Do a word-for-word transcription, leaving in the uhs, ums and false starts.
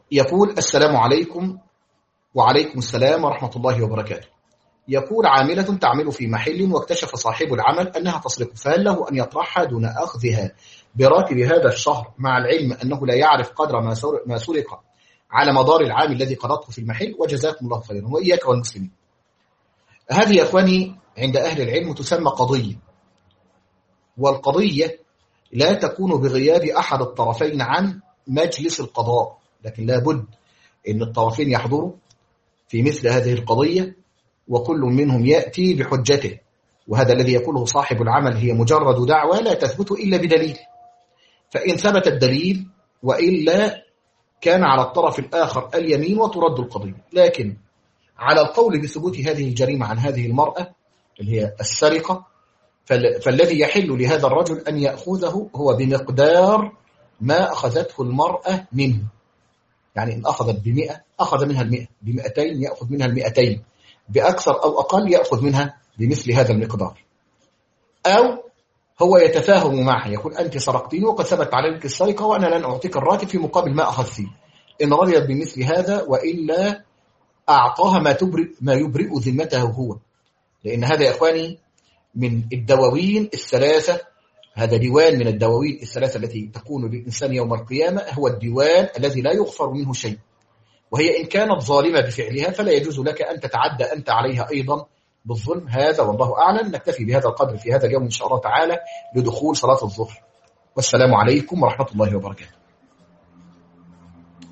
يقول السلام عليكم. وعليكم السلام ورحمة الله وبركاته. يقول عاملة تعمل في محل واكتشف صاحب العمل أنها تسرق، فهل له أن يطرحها دون أخذها براتب هذا الشهر، مع العلم أنه لا يعرف قدر ما سرق على مدار العام الذي قضته في المحل؟ وجزاكم الله خيرا وإياك والمسلمين. هذه يا أخواني عند أهل العلم تسمى قضية، والقضية لا تكون بغياب أحد الطرفين عن مجلس القضاء، لكن لابد أن الطرفين يحضروا في مثل هذه القضية وكل منهم يأتي بحجته، وهذا الذي يقوله صاحب العمل هي مجرد دعوة لا تثبت إلا بدليل، فإن ثبت الدليل وإلا كان على الطرف الآخر اليمين وترد القضية. لكن على القول بثبوت هذه الجريمة عن هذه المرأة اللي هي السرقة، فالذي يحل لهذا الرجل أن يأخذه هو بمقدار ما أخذته المرأة منه، يعني إن أخذت بمئة أخذ منها المئة، بمئتين يأخذ منها المئتين، بأكثر أو أقل يأخذ منها بمثل هذا المقدار. أو هو يتفاهم معها، يقول أنت سرقتني وقد ثبت عليك السرقة وأنا لن أعطيك الراتب في مقابل ما أخذت، إن رضيت بمثل هذا وإلا أعطاها ما تبرئ ما يبرئ ذمته هو، لأن هذا يا إخواني من الدواوين الثلاثة، هذا ديوان من الدواوين الثلاثة التي تكون للإنسان يوم القيامة، هو الديوان الذي لا يغفر منه شيء، وهي إن كانت ظالمة بفعلها فلا يجوز لك أن تتعدى أنت عليها أيضا بالظلم. هذا والله أعلم. نكتفي بهذا القدر في هذا اليوم إن شاء الله تعالى لدخول صلاة الظهر، والسلام عليكم ورحمة الله وبركاته.